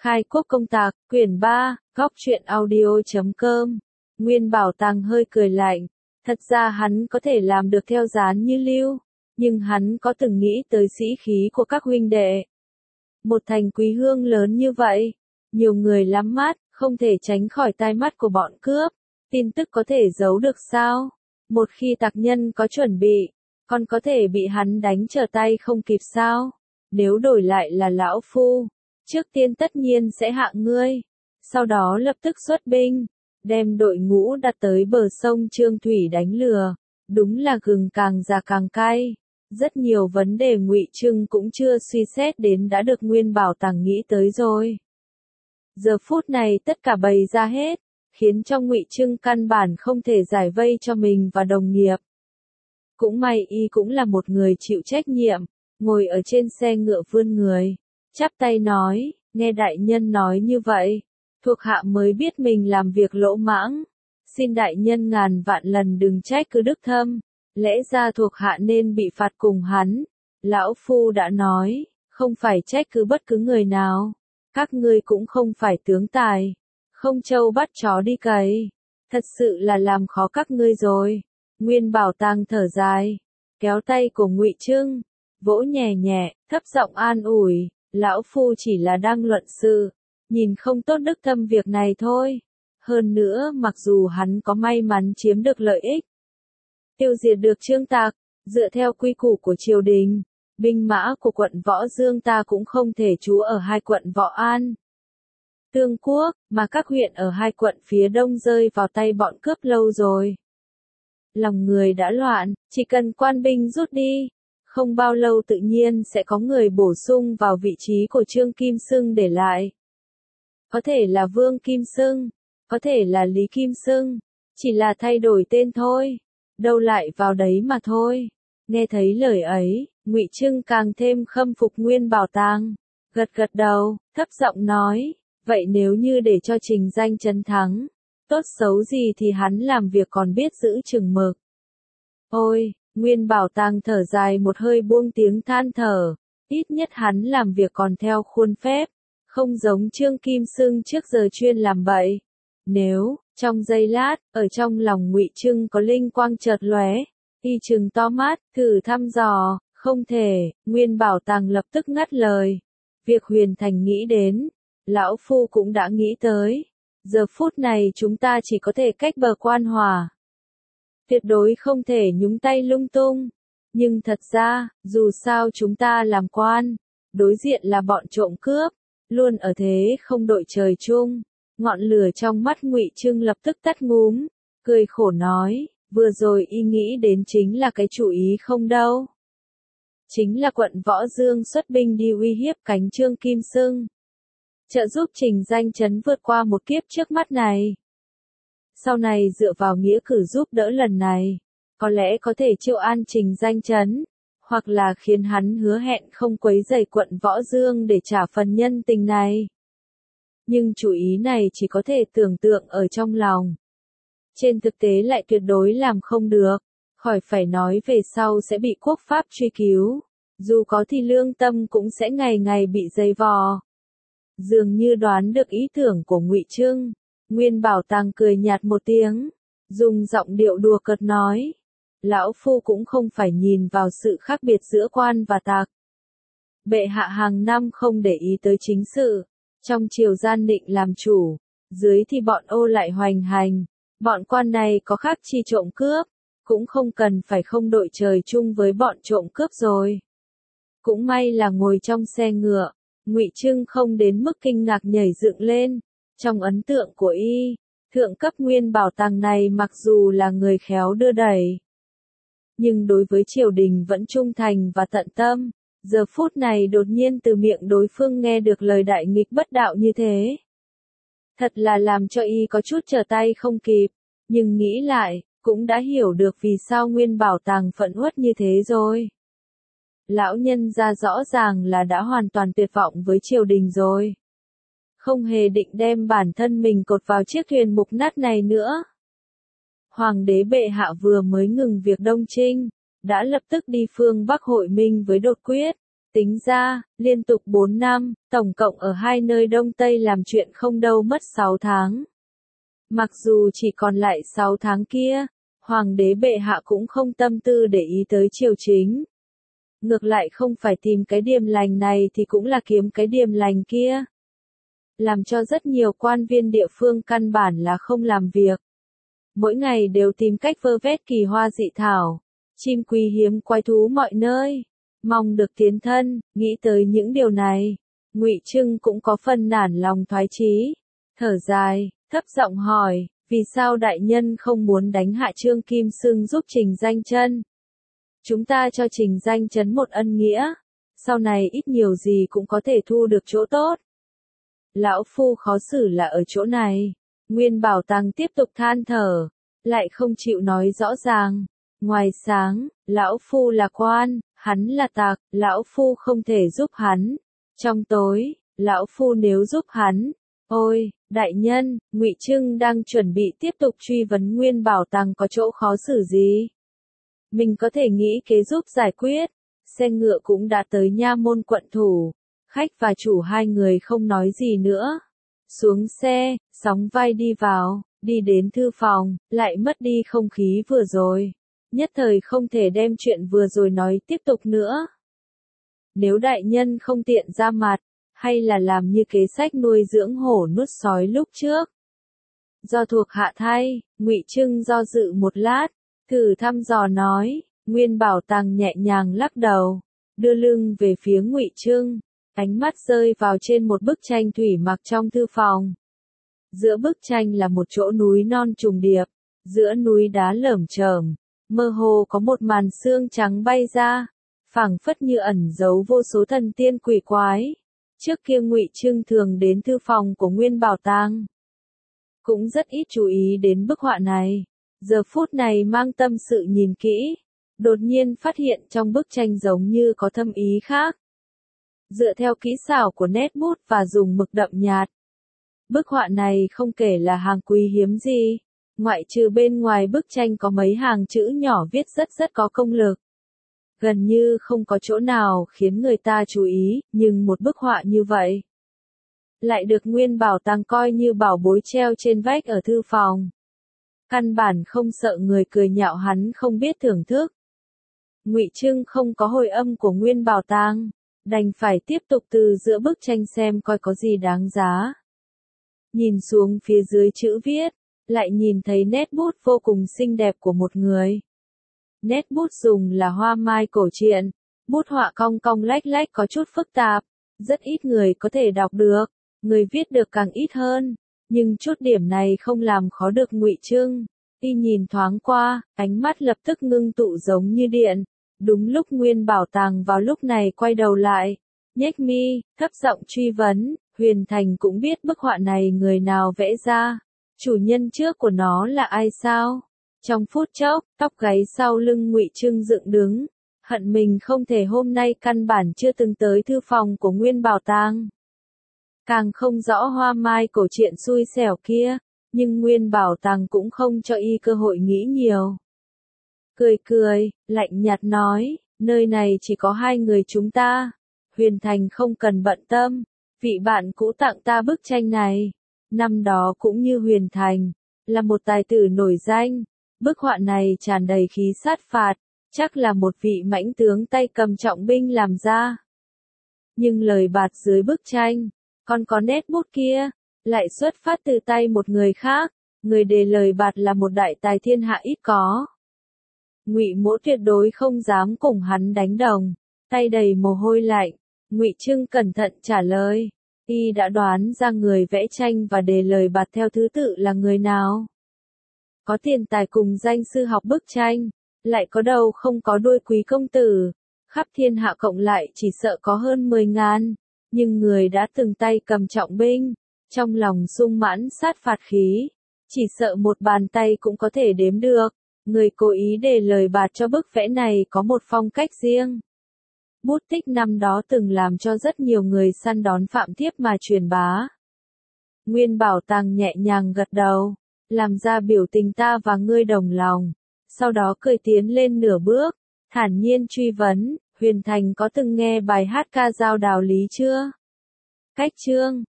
Khai quốc công tạc, quyển 3, góc truyện audio.com. Nguyên Bảo Tàng hơi cười lạnh. Thật ra hắn có thể làm được theo dán như lưu, nhưng hắn có từng nghĩ tới sĩ khí của các huynh đệ. Một thành quý hương lớn như vậy, nhiều người lắm mắt, không thể tránh khỏi tai mắt của bọn cướp. Tin tức có thể giấu được sao? Một khi tặc nhân có chuẩn bị, còn có thể bị hắn đánh trở tay không kịp sao? Nếu đổi lại là lão phu, trước tiên tất nhiên sẽ hạ ngươi, sau đó lập tức xuất binh, đem đội ngũ đặt tới bờ sông Trương Thủy đánh lừa. Đúng là gừng càng già càng cay. Rất nhiều vấn đề Ngụy Trưng cũng chưa suy xét đến đã được Nguyên Bảo Tàng nghĩ tới rồi. Giờ phút này tất cả bày ra hết, khiến cho Ngụy Trưng căn bản không thể giải vây cho mình và đồng nghiệp. Cũng may y cũng là một người chịu trách nhiệm, ngồi ở trên xe ngựa vươn người, chắp tay nói, nghe đại nhân nói như vậy, thuộc hạ mới biết mình làm việc lỗ mãng, xin đại nhân ngàn vạn lần đừng trách cứ Đức Thâm, lẽ ra thuộc hạ nên bị phạt cùng hắn. Lão phu đã nói, không phải trách cứ bất cứ người nào, các ngươi cũng không phải tướng tài, không trâu bắt chó đi cày, thật sự là làm khó các ngươi rồi. Nguyên Bảo Tàng thở dài, kéo tay của Ngụy Trưng, vỗ nhẹ nhẹ, thấp giọng an ủi, lão phu chỉ là đang luận sự, nhìn không tốt Đức Thâm việc này thôi. Hơn nữa mặc dù hắn có may mắn chiếm được lợi ích, tiêu diệt được Trương Tạc, dựa theo quy củ của triều đình, binh mã của quận Võ Dương ta cũng không thể trú ở hai quận Võ An, Tương Quốc, mà các huyện ở hai quận phía đông rơi vào tay bọn cướp lâu rồi. Lòng người đã loạn, chỉ cần quan binh rút đi, không bao lâu tự nhiên sẽ có người bổ sung vào vị trí của Trương Kim Xưng để lại. Có thể là Vương Kim Xưng, có thể là Lý Kim Xưng, chỉ là thay đổi tên thôi, đâu lại vào đấy mà thôi. Nghe thấy lời ấy, Ngụy Trưng càng thêm khâm phục Nguyên Bảo Tàng, gật gật đầu, thấp giọng nói, vậy nếu như để cho Trình Danh Chấn thắng, tốt xấu gì thì hắn làm việc còn biết giữ chừng mực. Ôi, Nguyên Bảo Tàng thở dài một hơi buông tiếng than thở, ít nhất hắn làm việc còn theo khuôn phép, không giống Trương Kim Xưng trước giờ chuyên làm bậy. Nếu, trong giây lát, ở trong lòng Ngụy Trưng có linh quang chợt lóe, y trừng to mắt, thử thăm dò, không thể, Nguyên Bảo Tàng lập tức ngắt lời. Việc Huyền Thành nghĩ đến, lão phu cũng đã nghĩ tới. Giờ phút này chúng ta chỉ có thể cách bờ quan hòa. Tuyệt đối không thể nhúng tay lung tung. Nhưng thật ra, dù sao chúng ta làm quan, đối diện là bọn trộm cướp, luôn ở thế không đội trời chung. Ngọn lửa trong mắt Ngụy Trưng lập tức tắt ngúm, cười khổ nói, vừa rồi y nghĩ đến chính là cái chủ ý không đâu. Chính là quận Võ Dương xuất binh đi uy hiếp cánh Trương Kim Xưng, trợ giúp Trình Danh Chấn vượt qua một kiếp trước mắt này. Sau này dựa vào nghĩa cử giúp đỡ lần này, có lẽ có thể chiêu an Trình Danh Chấn, hoặc là khiến hắn hứa hẹn không quấy rầy quận Võ Dương để trả phần nhân tình này. Nhưng chủ ý này chỉ có thể tưởng tượng ở trong lòng. Trên thực tế lại tuyệt đối làm không được, khỏi phải nói về sau sẽ bị quốc pháp truy cứu, dù có thì lương tâm cũng sẽ ngày ngày bị dày vò. Dường như đoán được ý tưởng của Ngụy Trưng, Nguyên Bảo Tàng cười nhạt một tiếng, dùng giọng điệu đùa cợt nói, lão phu cũng không phải nhìn vào sự khác biệt giữa quan và tạc. Bệ hạ hàng năm không để ý tới chính sự, trong triều gian định làm chủ, dưới thì bọn ô lại hoành hành, bọn quan này có khác chi trộm cướp, cũng không cần phải không đội trời chung với bọn trộm cướp rồi. Cũng may là ngồi trong xe ngựa, Ngụy Trưng không đến mức kinh ngạc nhảy dựng lên. Trong ấn tượng của y, thượng cấp Nguyên Bảo Tàng này mặc dù là người khéo đưa đẩy, nhưng đối với triều đình vẫn trung thành và tận tâm. Giờ phút này đột nhiên từ miệng đối phương nghe được lời đại nghịch bất đạo như thế, thật là làm cho y có chút trở tay không kịp, nhưng nghĩ lại, cũng đã hiểu được vì sao Nguyên Bảo Tàng phẫn uất như thế rồi. Lão nhân ra rõ ràng là đã hoàn toàn tuyệt vọng với triều đình rồi, không hề định đem bản thân mình cột vào chiếc thuyền mục nát này nữa. Hoàng đế bệ hạ vừa mới ngừng việc Đông Trinh, đã lập tức đi phương Bắc hội minh với Đột Quyết, Tính ra, liên tục 4 năm, tổng cộng ở hai nơi Đông Tây làm chuyện không đâu mất 6 tháng. Mặc dù chỉ còn lại 6 tháng kia, Hoàng đế bệ hạ cũng không tâm tư để ý tới triều chính. Ngược lại không phải tìm cái điểm lành này thì cũng là kiếm cái điểm lành kia. Làm cho rất nhiều quan viên địa phương căn bản là không làm việc. Mỗi ngày đều tìm cách vơ vét kỳ hoa dị thảo, chim quý hiếm quái thú mọi nơi, mong được tiến thân. Nghĩ tới những điều này, Ngụy Trưng cũng có phần nản lòng thoái chí, thở dài, thấp giọng hỏi, vì sao đại nhân không muốn đánh hạ Trương Kim Xưng giúp Trình Danh Chân? Chúng ta cho Trình Danh Chấn một ân nghĩa, sau này ít nhiều gì cũng có thể thu được chỗ tốt. Lão phu khó xử là ở chỗ này. Nguyên Bảo Tăng tiếp tục than thở, lại không chịu nói rõ ràng. Ngoài sáng, lão phu là quan, hắn là tặc, lão phu không thể giúp hắn. Trong tối, lão phu nếu giúp hắn. Ôi, đại nhân, Ngụy Trưng đang chuẩn bị tiếp tục truy vấn Nguyên Bảo Tăng có chỗ khó xử gì. Mình có thể nghĩ kế giúp giải quyết. Xe ngựa cũng đã tới nha môn quận thủ. Khách và chủ hai người không nói gì nữa. Xuống xe, sóng vai đi vào, đi đến thư phòng, lại mất đi không khí vừa rồi. Nhất thời không thể đem chuyện vừa rồi nói tiếp tục nữa. Nếu đại nhân không tiện ra mặt, hay là làm như kế sách nuôi dưỡng hổ nuốt sói lúc trước. Do thuộc hạ thay, Ngụy Trưng do dự một lát, thử thăm dò nói. Nguyên Bảo Tăng nhẹ nhàng lắc đầu, đưa lưng về phía Ngụy Trưng, ánh mắt rơi vào trên một bức tranh thủy mặc trong thư phòng. Giữa bức tranh là một chỗ núi non trùng điệp, giữa núi đá lởm chởm, mơ hồ có một màn sương trắng bay ra, phảng phất như ẩn giấu vô số thần tiên quỷ quái. Trước kia Ngụy Trưng thường đến thư phòng của Nguyên Bảo Tăng, cũng rất ít chú ý đến bức họa này. Giờ phút này mang tâm sự nhìn kỹ, đột nhiên phát hiện trong bức tranh giống như có thâm ý khác. Dựa theo kỹ xảo của nét bút và dùng mực đậm nhạt, bức họa này không kể là hàng quý hiếm gì, ngoại trừ bên ngoài bức tranh có mấy hàng chữ nhỏ viết rất có công lực. Gần như không có chỗ nào khiến người ta chú ý, nhưng một bức họa như vậy lại được Nguyên Bảo Tăng coi như bảo bối treo trên vách ở thư phòng. Căn bản không sợ người cười nhạo hắn không biết thưởng thức. Ngụy Trưng không có hồi âm của Nguyên Bảo Tăng, đành phải tiếp tục từ giữa bức tranh xem coi có gì đáng giá. Nhìn xuống phía dưới chữ viết, lại nhìn thấy nét bút vô cùng xinh đẹp của một người. Nét bút dùng là hoa mai cổ truyện, bút họa cong cong lách lách có chút phức tạp, rất ít người có thể đọc được, người viết được càng ít hơn, nhưng chút điểm này không làm khó được Ngụy Trưng. Y nhìn thoáng qua, ánh mắt lập tức ngưng tụ giống như điện. Đúng lúc Nguyên Bảo Tăng vào lúc này quay đầu lại, nhếch mi, thấp giọng truy vấn, Huyền Thành cũng biết bức họa này người nào vẽ ra, chủ nhân trước của nó là ai sao? Trong phút chốc, tóc gáy sau lưng Ngụy Trưng dựng đứng, hận mình không thể hôm nay căn bản chưa từng tới thư phòng của Nguyên Bảo Tăng. Càng không rõ hoa mai cổ truyện xui xẻo kia, nhưng Nguyên Bảo Tăng cũng không cho y cơ hội nghĩ nhiều. Cười, lạnh nhạt nói, nơi này chỉ có hai người chúng ta. Huyền Thành không cần bận tâm, vị bạn cũ tặng ta bức tranh này. Năm đó cũng như Huyền Thành, là một tài tử nổi danh. Bức họa này tràn đầy khí sát phạt, chắc là một vị mãnh tướng tay cầm trọng binh làm ra. Nhưng lời bạt dưới bức tranh, còn có nét bút kia, lại xuất phát từ tay một người khác. Người đề lời bạt là một đại tài thiên hạ ít có. Ngụy Mỗ tuyệt đối không dám cùng hắn đánh đồng. Tay đầy mồ hôi lạnh, Ngụy Trưng cẩn thận trả lời. Y đã đoán ra người vẽ tranh và đề lời bạt theo thứ tự là người nào. Có tiền tài cùng danh sư học bức tranh, lại có đầu không có đuôi quý công tử. Khắp thiên hạ cộng lại chỉ sợ có hơn 10.000. Nhưng người đã từng tay cầm trọng binh, trong lòng sung mãn sát phạt khí, chỉ sợ một bàn tay cũng có thể đếm được. Người cố ý đề lời bạt cho bức vẽ này có một phong cách riêng. Bút tích năm đó từng làm cho rất nhiều người săn đón phạm thiếp mà truyền bá. Nguyên Bảo Tăng nhẹ nhàng gật đầu, làm ra biểu tình ta và ngươi đồng lòng, sau đó cười tiến lên nửa bước, thản nhiên truy vấn, Huyền Thành có từng nghe bài hát ca dao đạo lý chưa? Cách chương